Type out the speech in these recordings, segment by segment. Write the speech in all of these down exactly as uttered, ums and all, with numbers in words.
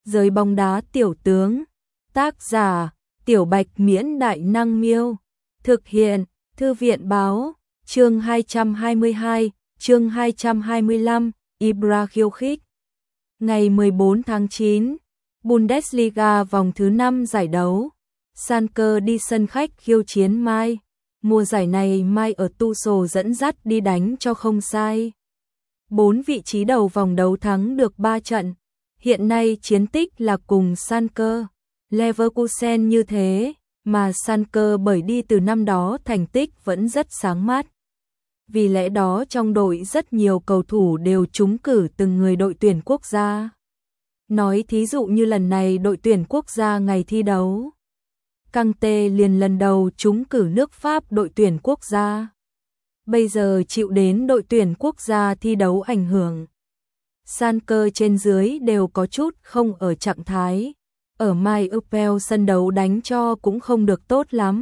Giới bóng đá tiểu tướng. Tác giả: Tiểu Bạch Miễn Đại Năng Miêu. Thực hiện: Thư viện báo. Chương hai trăm hai mươi hai, chương hai trăm hai mươi lăm, Ibra khiêu khích. Ngày mười bốn tháng chín, Bundesliga vòng thứ năm giải đấu. Schalke đi sân khách khiêu chiến Mai. Mùa giải này Mai ở Tuchel dẫn dắt đi đánh cho không sai. Bốn vị trí đầu vòng đấu thắng được ba trận. Hiện nay chiến tích là cùng Schalke, Leverkusen như thế, mà Schalke bởi đi từ năm đó thành tích vẫn rất sáng mát. Vì lẽ đó trong đội rất nhiều cầu thủ đều trúng cử từng người đội tuyển quốc gia. Nói thí dụ như lần này đội tuyển quốc gia ngày thi đấu, Kanté liền lần đầu trúng cử nước Pháp đội tuyển quốc gia. Bây giờ chịu đến đội tuyển quốc gia thi đấu ảnh hưởng. Schalke trên dưới đều có chút không ở trạng thái. Ở Mai Upel sân đấu đánh cho cũng không được tốt lắm.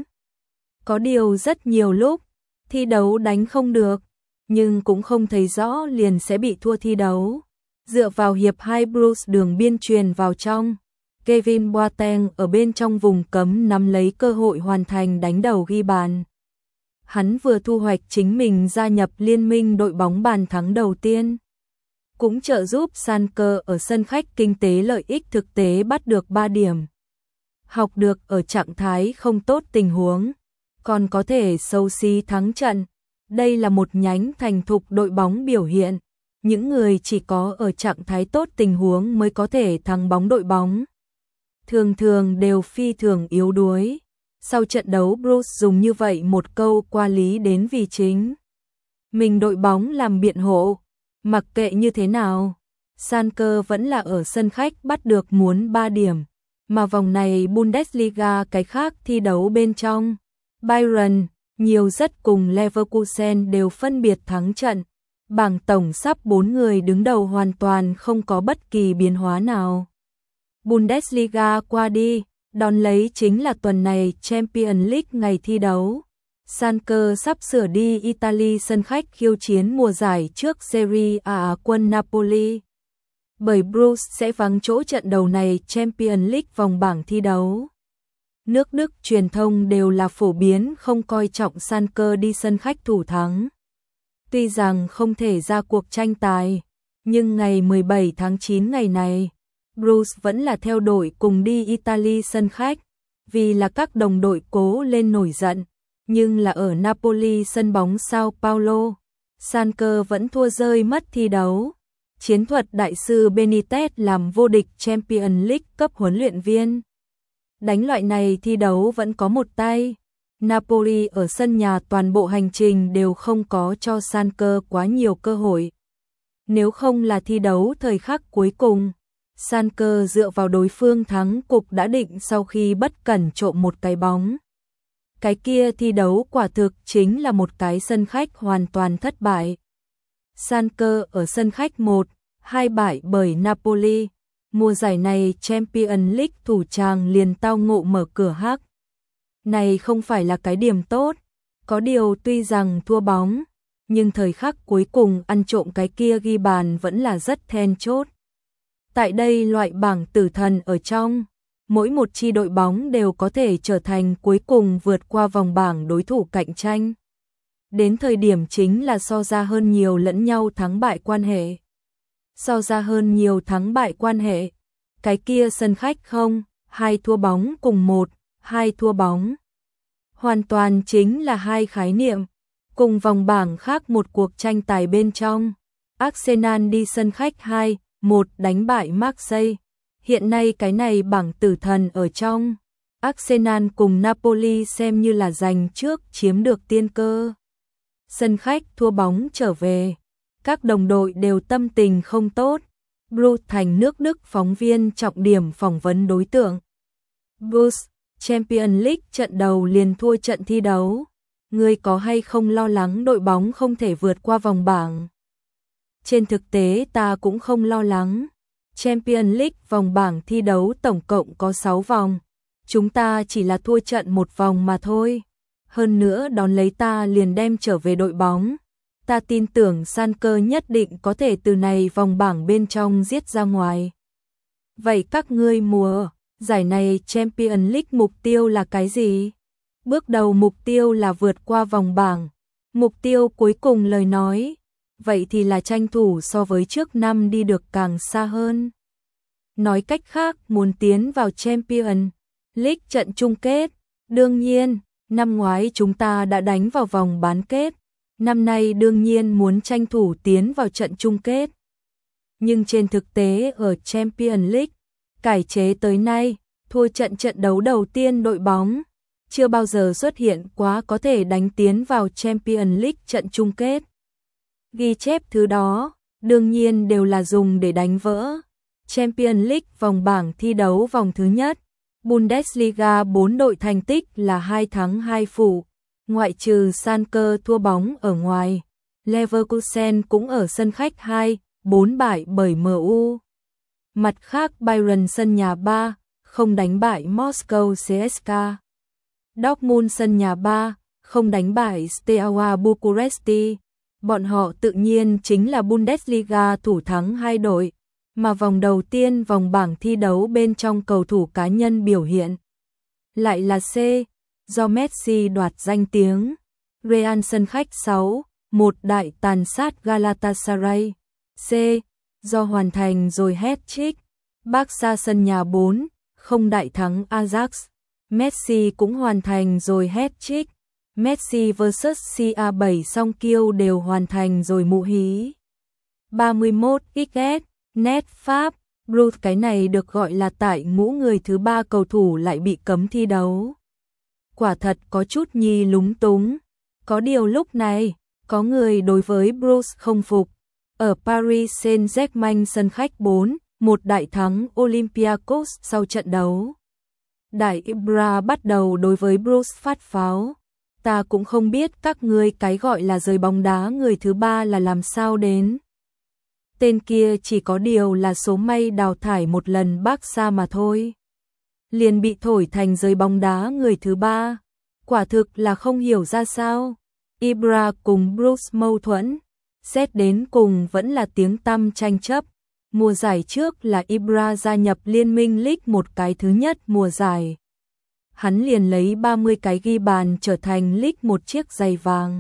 Có điều rất nhiều lúc thi đấu đánh không được, nhưng cũng không thấy rõ liền sẽ bị thua thi đấu. Dựa vào hiệp hai Bruce đường biên truyền vào trong, Kevin Boateng ở bên trong vùng cấm nắm lấy cơ hội hoàn thành đánh đầu ghi bàn. Hắn vừa thu hoạch chính mình gia nhập liên minh đội bóng bàn thắng đầu tiên, cũng trợ giúp Schalke ở sân khách kinh tế lợi ích thực tế bắt được ba điểm. Học được ở trạng thái không tốt tình huống, còn có thể xấu xí thắng trận. Đây là một nhánh thành thục đội bóng biểu hiện. Những người chỉ có ở trạng thái tốt tình huống mới có thể thắng bóng đội bóng. Thường thường đều phi thường yếu đuối. Sau trận đấu Bruce dùng như vậy một câu qua lý đến vì chính mình đội bóng làm biện hộ. Mặc kệ như thế nào, Schalke vẫn là ở sân khách bắt được muốn ba điểm. Mà vòng này Bundesliga cái khác thi đấu bên trong, Bayern, nhiều rất cùng Leverkusen đều phân biệt thắng trận. Bảng tổng sắp bốn người đứng đầu hoàn toàn không có bất kỳ biến hóa nào. Bundesliga qua đi, đón lấy chính là tuần này Champions League ngày thi đấu. Schalke sắp sửa đi Italy sân khách khiêu chiến mùa giải trước Serie A quân Napoli. Bởi Bruce sẽ vắng chỗ trận đầu này Champions League vòng bảng thi đấu. Nước Đức truyền thông đều là phổ biến không coi trọng Schalke đi sân khách thủ thắng. Tuy rằng không thể ra cuộc tranh tài, nhưng ngày mười bảy tháng chín ngày này, Bruce vẫn là theo đội cùng đi Italy sân khách, vì là các đồng đội cố lên nổi giận, nhưng là ở Napoli sân bóng Sao Paulo, Schalke vẫn thua rơi mất thi đấu. Chiến thuật đại sư Benitez làm vô địch Champions League cấp huấn luyện viên. Đánh loại này thi đấu vẫn có một tay. Napoli ở sân nhà toàn bộ hành trình đều không có cho Schalke quá nhiều cơ hội. Nếu không là thi đấu thời khắc cuối cùng, Schalke dựa vào đối phương thắng cục đã định sau khi bất cẩn trộm một cái bóng. Cái kia thi đấu quả thực chính là một cái sân khách hoàn toàn thất bại. Schalke ở sân khách một hai bại bởi Napoli. Mùa giải này Champions League thủ tràng liền tao ngộ mở cửa hắc. Này không phải là cái điểm tốt. Có điều tuy rằng thua bóng, nhưng thời khắc cuối cùng ăn trộm cái kia ghi bàn vẫn là rất then chốt. Tại đây loại bảng tử thần ở trong, mỗi một chi đội bóng đều có thể trở thành cuối cùng vượt qua vòng bảng đối thủ cạnh tranh. Đến thời điểm chính là so ra hơn nhiều lẫn nhau thắng bại quan hệ. So ra hơn nhiều thắng bại quan hệ. Cái kia sân khách không, hai thua bóng cùng một, hai thua bóng. Hoàn toàn chính là hai khái niệm. Cùng vòng bảng khác một cuộc tranh tài bên trong. Arsenal đi sân khách hai một đánh bại Marseille. Hiện nay cái này bảng tử thần ở trong. Arsenal cùng Napoli xem như là giành trước chiếm được tiên cơ. Sân khách thua bóng trở về. Các đồng đội đều tâm tình không tốt. Bruce thành nước Đức phóng viên trọng điểm phỏng vấn đối tượng. Bruce, Champions League trận đầu liền thua trận thi đấu. Ngươi có hay không lo lắng đội bóng không thể vượt qua vòng bảng? Trên thực tế ta cũng không lo lắng. Champions League vòng bảng thi đấu tổng cộng có sáu vòng. Chúng ta chỉ là thua trận một vòng mà thôi. Hơn nữa đón lấy ta liền đem trở về đội bóng. Ta tin tưởng Schalke nhất định có thể từ này vòng bảng bên trong giết ra ngoài. Vậy các ngươi mùa giải này Champions League mục tiêu là cái gì? Bước đầu mục tiêu là vượt qua vòng bảng. Mục tiêu cuối cùng lời nói, vậy thì là tranh thủ so với trước năm đi được càng xa hơn. Nói cách khác, muốn tiến vào Champions League trận chung kết. Đương nhiên, năm ngoái chúng ta đã đánh vào vòng bán kết. Năm nay đương nhiên muốn tranh thủ tiến vào trận chung kết. Nhưng trên thực tế ở Champions League, cải chế tới nay, thua trận trận đấu đầu tiên đội bóng chưa bao giờ xuất hiện quá có thể đánh tiến vào Champions League trận chung kết. Ghi chép thứ đó, đương nhiên đều là dùng để đánh vỡ Champions League vòng bảng thi đấu vòng thứ nhất. Bundesliga bốn đội thành tích là hai thắng hai phụ, ngoại trừ Schalke thua bóng ở ngoài. Leverkusen cũng ở sân khách hai bốn bại bởi em u. Mặt khác Bayern sân nhà ba không đánh bại Moscow xê ét ca. Dortmund sân nhà ba không đánh bại Steaua Bucuresti. Bọn họ tự nhiên chính là Bundesliga thủ thắng hai đội, mà vòng đầu tiên vòng bảng thi đấu bên trong cầu thủ cá nhân biểu hiện lại là C, do Messi đoạt danh tiếng. Real sân khách sáu một đại tàn sát Galatasaray. C, do hoàn thành rồi hat-trick. Barca sân nhà bốn không đại thắng Ajax. Messi cũng hoàn thành rồi hat-trick. Messi versus xê a bảy song kiêu đều hoàn thành rồi mụ hí. ba mươi mốt ích ét, net Pháp, Bruce cái này được gọi là tại ngũ người thứ ba cầu thủ lại bị cấm thi đấu. Quả thật có chút nhi lúng túng. Có điều lúc này, có người đối với Bruce không phục. Ở Paris Saint-Germain sân khách bốn một đại thắng Olympiacos sau trận đấu. Đại Ibra bắt đầu đối với Bruce phát pháo. Ta cũng không biết các ngươi cái gọi là rời bóng đá người thứ ba là làm sao đến. Tên kia chỉ có điều là số may đào thải một lần Barca mà thôi. Liền bị thổi thành rời bóng đá người thứ ba. Quả thực là không hiểu ra sao. Ibra cùng Bruce mâu thuẫn. Xét đến cùng vẫn là tiếng tăm tranh chấp. Mùa giải trước là Ibra gia nhập Liên minh League một cái thứ nhất mùa giải. Hắn liền lấy ba mươi cái ghi bàn trở thành League một chiếc giày vàng.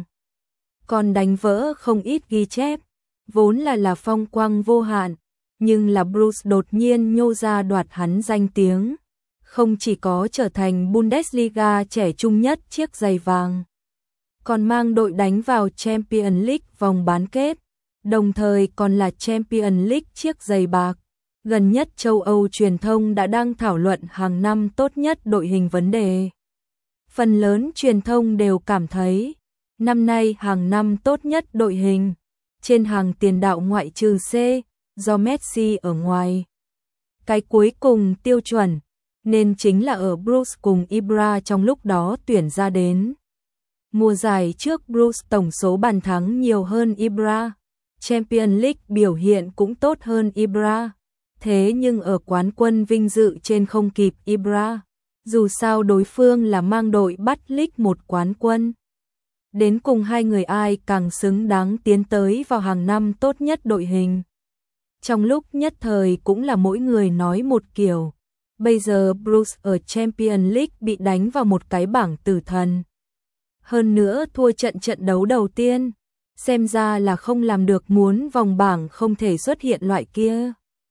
Còn đánh vỡ không ít ghi chép, vốn là là phong quang vô hạn, nhưng là Bruce đột nhiên nhô ra đoạt hắn danh tiếng. Không chỉ có trở thành Bundesliga trẻ trung nhất chiếc giày vàng, còn mang đội đánh vào Champions League vòng bán kết, đồng thời còn là Champions League chiếc giày bạc. Gần nhất châu Âu truyền thông đã đang thảo luận hàng năm tốt nhất đội hình vấn đề. Phần lớn truyền thông đều cảm thấy, năm nay hàng năm tốt nhất đội hình, trên hàng tiền đạo ngoại trừ C, do Messi ở ngoài. Cái cuối cùng tiêu chuẩn, nên chính là ở Bruce cùng Ibra trong lúc đó tuyển ra đến. Mùa giải trước Bruce tổng số bàn thắng nhiều hơn Ibra, Champions League biểu hiện cũng tốt hơn Ibra. Thế nhưng ở quán quân vinh dự trên không kịp Ibra, dù sao đối phương là mang đội bắt League một quán quân. Đến cùng hai người ai càng xứng đáng tiến tới vào hàng năm tốt nhất đội hình. Trong lúc nhất thời cũng là mỗi người nói một kiểu. Bây giờ Bruce ở Champions League bị đánh vào một cái bảng tử thần. Hơn nữa thua trận trận đấu đầu tiên, xem ra là không làm được, muốn vòng bảng không thể xuất hiện loại kia.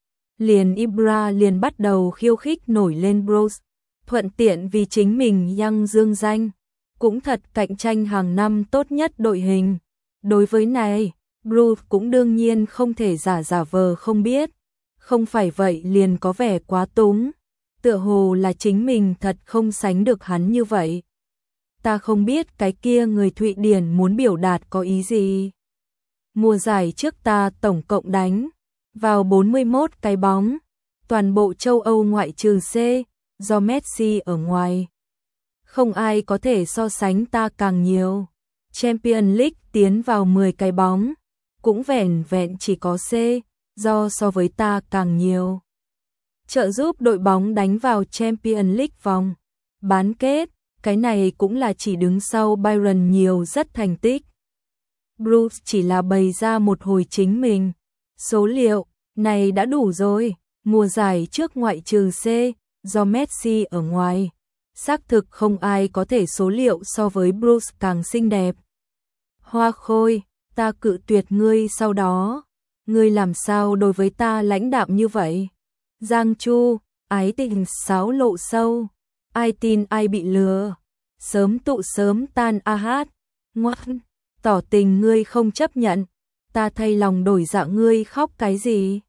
Liền Ibra liền bắt đầu khiêu khích nổi lên Bruce, thuận tiện vì chính mình nhăng dương danh, cũng thật cạnh tranh hàng năm tốt nhất đội hình. Đối với này, Bruce cũng đương nhiên không thể giả giả vờ không biết, không phải vậy liền có vẻ quá túng, tựa hồ là chính mình thật không sánh được hắn như vậy. Ta không biết cái kia người Thụy Điển muốn biểu đạt có ý gì. Mùa giải trước ta tổng cộng đánh vào bốn mươi mốt cái bóng, toàn bộ châu Âu ngoại trừ C, do Messi ở ngoài. Không ai có thể so sánh ta càng nhiều. Champions League tiến vào mười cái bóng, cũng vẻn vẹn chỉ có C, do so với ta càng nhiều. Trợ giúp đội bóng đánh vào Champions League vòng bán kết, cái này cũng là chỉ đứng sau Bayern nhiều rất thành tích. Bruce chỉ là bày ra một hồi chính mình. Số liệu này đã đủ rồi, Mùa giải trước ngoại trừ C, do Messi ở ngoài, xác thực không ai có thể số liệu so với Bruce càng xinh đẹp. Hoa Khôi, ta cự tuyệt ngươi sau đó. Ngươi làm sao đối với ta lãnh đạm như vậy? Giang Chu, ái tình sáo lộ sâu. Ai tin ai bị lừa. Sớm tụ sớm tan a hát. Ngoan, tỏ tình ngươi không chấp nhận. Ta thay lòng đổi dạ ngươi khóc cái gì?